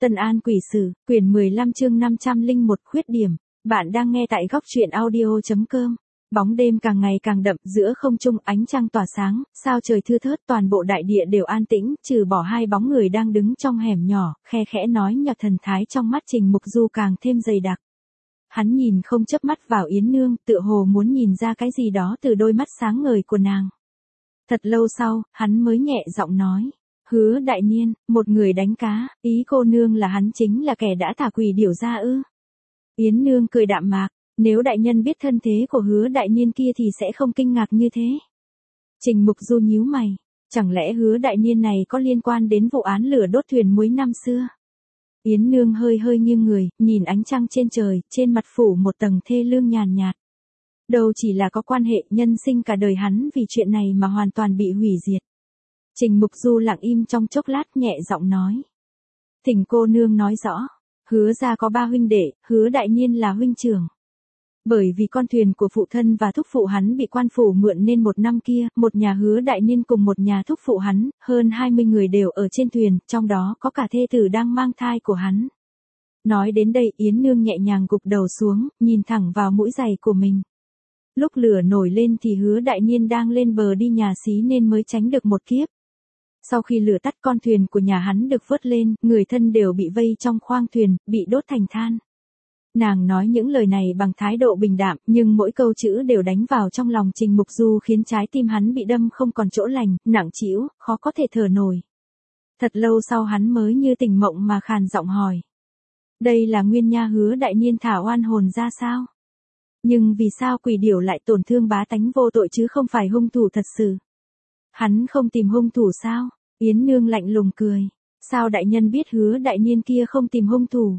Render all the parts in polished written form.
Tân An Quỷ Sử, quyển 15 chương 501 khuyết điểm. Bạn đang nghe tại góc truyện audio.com. Bóng đêm càng ngày càng đậm, giữa không trung ánh trăng tỏa sáng, sao trời thưa thớt, toàn bộ đại địa đều an tĩnh, trừ bỏ hai bóng người đang đứng trong hẻm nhỏ, khe khẽ nói nhọt, thần thái trong mắt Trình Mục Du càng thêm dày đặc. Hắn nhìn không chớp mắt vào Yến Nương, tựa hồ muốn nhìn ra cái gì đó từ đôi mắt sáng ngời của nàng. Thật lâu sau, hắn mới nhẹ giọng nói. Hứa Đại Niên, một người đánh cá, ý cô nương là hắn chính là kẻ đã thả quỷ điểu ra ư? Yến Nương cười đạm mạc, nếu đại nhân biết thân thế của Hứa Đại Niên kia thì sẽ không kinh ngạc như thế. Trình Mục Du nhíu mày, chẳng lẽ Hứa Đại Niên này có liên quan đến vụ án lửa đốt thuyền muối năm xưa? Yến Nương hơi hơi nghiêng người, nhìn ánh trăng trên trời, trên mặt phủ một tầng thê lương nhàn nhạt. Đâu chỉ là có quan hệ, nhân sinh cả đời hắn vì chuyện này mà hoàn toàn bị hủy diệt. Trình Mục Du lặng im trong chốc lát, nhẹ giọng nói. Thỉnh cô nương nói rõ. Hứa gia có 3 huynh đệ, Hứa Đại Niên là huynh trưởng. Bởi vì con thuyền của phụ thân và thúc phụ hắn bị quan phủ mượn nên một năm kia, một nhà Hứa Đại Niên cùng một nhà thúc phụ hắn, hơn 20 người đều ở trên thuyền, trong đó có cả thê tử đang mang thai của hắn. Nói đến đây, Yến Nương nhẹ nhàng gục đầu xuống, nhìn thẳng vào mũi giày của mình. Lúc lửa nổi lên thì Hứa Đại Niên đang lên bờ đi nhà xí nên mới tránh được một kiếp. Sau khi lửa tắt, con thuyền của nhà hắn được vớt lên, người thân đều bị vây trong khoang thuyền, bị đốt thành than. Nàng nói những lời này bằng thái độ bình đạm, nhưng mỗi câu chữ đều đánh vào trong lòng Trình Mục Du, khiến trái tim hắn bị đâm không còn chỗ lành, nặng trĩu, khó có thể thở nổi. Thật lâu sau hắn mới như tỉnh mộng mà khàn giọng hỏi. Đây là nguyên nha Hứa Đại Niên thả oan hồn ra sao? Nhưng vì sao quỷ điểu lại tổn thương bá tánh vô tội chứ không phải hung thủ thật sự? Hắn không tìm hung thủ sao? Yến Nương lạnh lùng cười. Sao đại nhân biết Hứa Đại Niên kia không tìm hung thủ?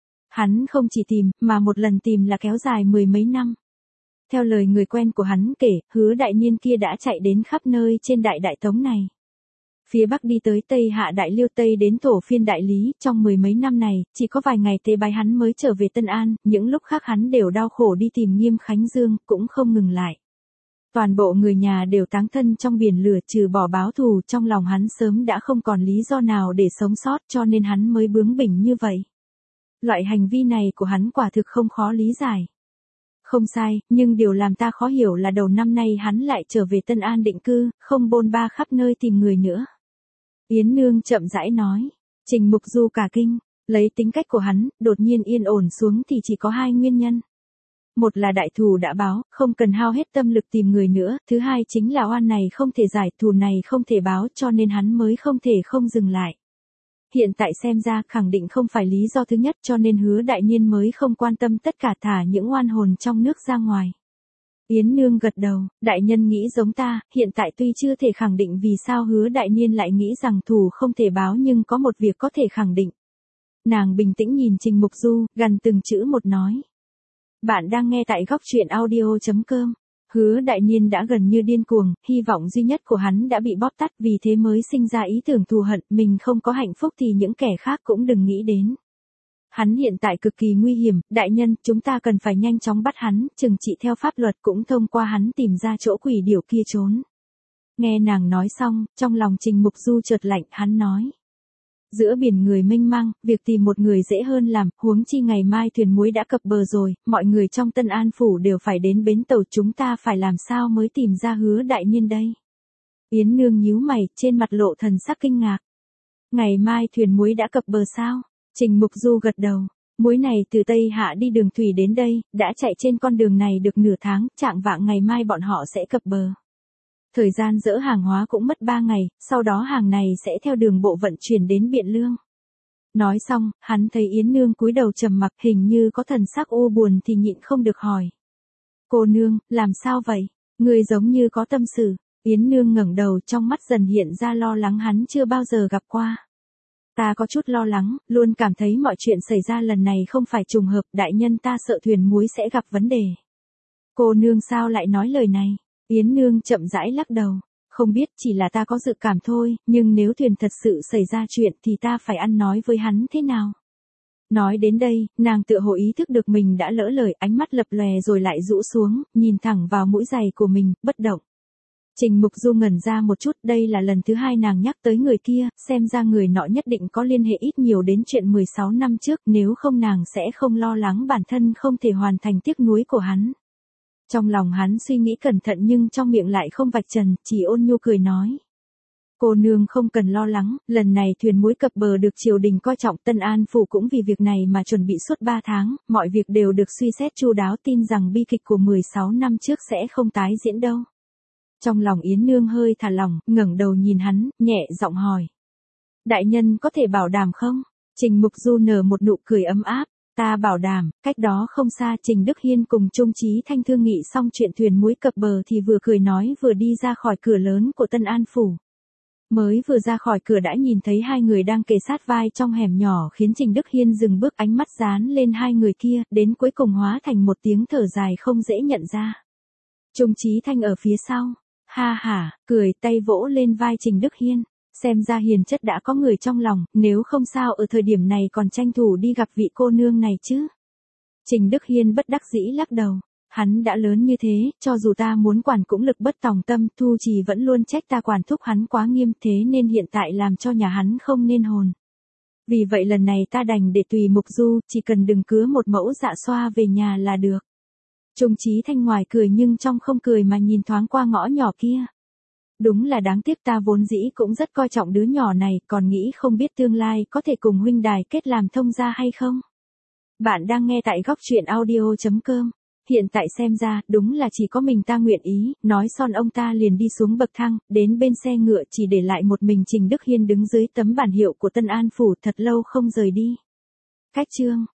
Hắn không chỉ tìm, mà một lần tìm là kéo dài 10 mấy năm. Theo lời người quen của hắn kể, Hứa Đại Niên kia đã chạy đến khắp nơi trên Đại Tống này. Phía Bắc đi tới Tây Hạ Đại Liêu, Tây đến Thổ Phiên Đại Lý, trong 10 mấy năm này, chỉ có vài ngày tế bái hắn mới trở về Tân An, những lúc khác hắn đều đau khổ đi tìm Nghiêm Khánh Dương, cũng không ngừng lại. Toàn bộ người nhà đều táng thân trong biển lửa, trừ bỏ báo thù, trong lòng hắn sớm đã không còn lý do nào để sống sót, cho nên hắn mới bướng bỉnh như vậy. Loại hành vi này của hắn quả thực không khó lý giải. Không sai, nhưng điều làm ta khó hiểu là đầu năm nay hắn lại trở về Tân An định cư, không bôn ba khắp nơi tìm người nữa. Yến Nương chậm rãi nói. Trình Mục Du cả kinh, lấy tính cách của hắn, đột nhiên yên ổn xuống thì chỉ có 2 nguyên nhân. Một là đại thù đã báo, không cần hao hết tâm lực tìm người nữa, thứ hai chính là oan này không thể giải, thù này không thể báo, cho nên hắn mới không thể không dừng lại. Hiện tại xem ra khẳng định không phải lý do thứ nhất, cho nên Hứa Đại Niên mới không quan tâm tất cả, thả những oan hồn trong nước ra ngoài. Yến Nương gật đầu, đại nhân nghĩ giống ta, hiện tại tuy chưa thể khẳng định vì sao Hứa Đại Niên lại nghĩ rằng thù không thể báo, nhưng có một việc có thể khẳng định. Nàng bình tĩnh nhìn Trình Mục Du, gần từng chữ một nói. Bạn đang nghe tại góc truyện audio.com. Hứa Đại Niên đã gần như điên cuồng, hy vọng duy nhất của hắn đã bị bóp tắt, vì thế mới sinh ra ý tưởng thù hận, mình không có hạnh phúc thì những kẻ khác cũng đừng nghĩ đến. Hắn hiện tại cực kỳ nguy hiểm, đại nhân, chúng ta cần phải nhanh chóng bắt hắn, trừng trị theo pháp luật, cũng thông qua hắn tìm ra chỗ quỷ điểu kia trốn. Nghe nàng nói xong, trong lòng Trình Mục Du chợt lạnh, hắn nói. Giữa biển người mênh mang, việc tìm một người dễ hơn làm, huống chi ngày mai thuyền muối đã cập bờ rồi, mọi người trong Tân An phủ đều phải đến bến tàu, chúng ta phải làm sao mới tìm ra Hứa Đại Niên đây? Yến Nương nhíu mày, trên mặt lộ thần sắc kinh ngạc. Ngày mai thuyền muối đã cập bờ sao? Trình Mục Du gật đầu. Muối này từ Tây Hạ đi đường thủy đến đây, đã chạy trên con đường này được nửa tháng, trạng vạng ngày mai bọn họ sẽ cập bờ. Thời gian dỡ hàng hóa cũng mất 3 ngày, sau đó hàng này sẽ theo đường bộ vận chuyển đến Biện Lương. Nói xong, hắn thấy Yến Nương cúi đầu trầm mặc, hình như có thần sắc u buồn thì nhịn không được hỏi. Cô nương, làm sao vậy? Người giống như có tâm sự. Yến Nương ngẩng đầu, trong mắt dần hiện ra lo lắng hắn chưa bao giờ gặp qua. Ta có chút lo lắng, luôn cảm thấy mọi chuyện xảy ra lần này không phải trùng hợp, đại nhân, ta sợ thuyền muối sẽ gặp vấn đề. Cô nương sao lại nói lời này? Yến Nương chậm rãi lắc đầu. Không biết, chỉ là ta có dự cảm thôi, nhưng nếu thuyền thật sự xảy ra chuyện thì ta phải ăn nói với hắn thế nào? Nói đến đây, nàng tựa hồ ý thức được mình đã lỡ lời, ánh mắt lập lòe rồi lại rũ xuống, nhìn thẳng vào mũi giày của mình, bất động. Trình Mục Du ngẩn ra một chút, đây là lần thứ hai nàng nhắc tới người kia, xem ra người nọ nhất định có liên hệ ít nhiều đến chuyện 16 năm trước, nếu không nàng sẽ không lo lắng bản thân không thể hoàn thành tiếc nuối của hắn. Trong lòng hắn suy nghĩ cẩn thận nhưng trong miệng lại không vạch trần, chỉ ôn nhu cười nói. Cô nương không cần lo lắng, lần này thuyền muối cập bờ được triều đình coi trọng, Tân An Phủ cũng vì việc này mà chuẩn bị suốt 3 tháng, mọi việc đều được suy xét chu đáo, tin rằng bi kịch của 16 năm trước sẽ không tái diễn đâu. Trong lòng Yến Nương hơi thả lỏng, ngẩng đầu nhìn hắn, nhẹ giọng hỏi. Đại nhân có thể bảo đảm không? Trình Mục Du nở một nụ cười ấm áp. Ta bảo đảm. Cách đó không xa, Trình Đức Hiên cùng Trung Chí Thanh thương nghị xong chuyện thuyền muối cập bờ thì vừa cười nói vừa đi ra khỏi cửa lớn của Tân An Phủ. Mới vừa ra khỏi cửa đã nhìn thấy hai người đang kề sát vai trong hẻm nhỏ, khiến Trình Đức Hiên dừng bước, ánh mắt dán lên hai người kia, đến cuối cùng hóa thành một tiếng thở dài không dễ nhận ra. Trung Chí Thanh ở phía sau, ha hả, cười, tay vỗ lên vai Trình Đức Hiên. Xem ra hiền chất đã có người trong lòng, nếu không sao ở thời điểm này còn tranh thủ đi gặp vị cô nương này chứ. Trình Đức Hiên bất đắc dĩ lắc đầu. Hắn đã lớn như thế, cho dù ta muốn quản cũng lực bất tòng tâm, Thu Trì vẫn luôn trách ta quản thúc hắn quá nghiêm, thế nên hiện tại làm cho nhà hắn không nên hồn. Vì vậy lần này ta đành để tùy Mục Du, chỉ cần đừng cứa một mẫu dạ xoa về nhà là được. Trung Chí Thanh ngoài cười nhưng trong không cười mà nhìn thoáng qua ngõ nhỏ kia. Đúng là đáng tiếc, ta vốn dĩ cũng rất coi trọng đứa nhỏ này, còn nghĩ không biết tương lai có thể cùng huynh đài kết làm thông gia hay không. Bạn đang nghe tại góc truyện audio.com. Hiện tại xem ra, đúng là chỉ có mình ta nguyện ý, nói xong ông ta liền đi xuống bậc thang, đến bên xe ngựa chỉ để lại một mình Trình Đức Hiên đứng dưới tấm bản hiệu của Tân An Phủ thật lâu không rời đi. Cách chương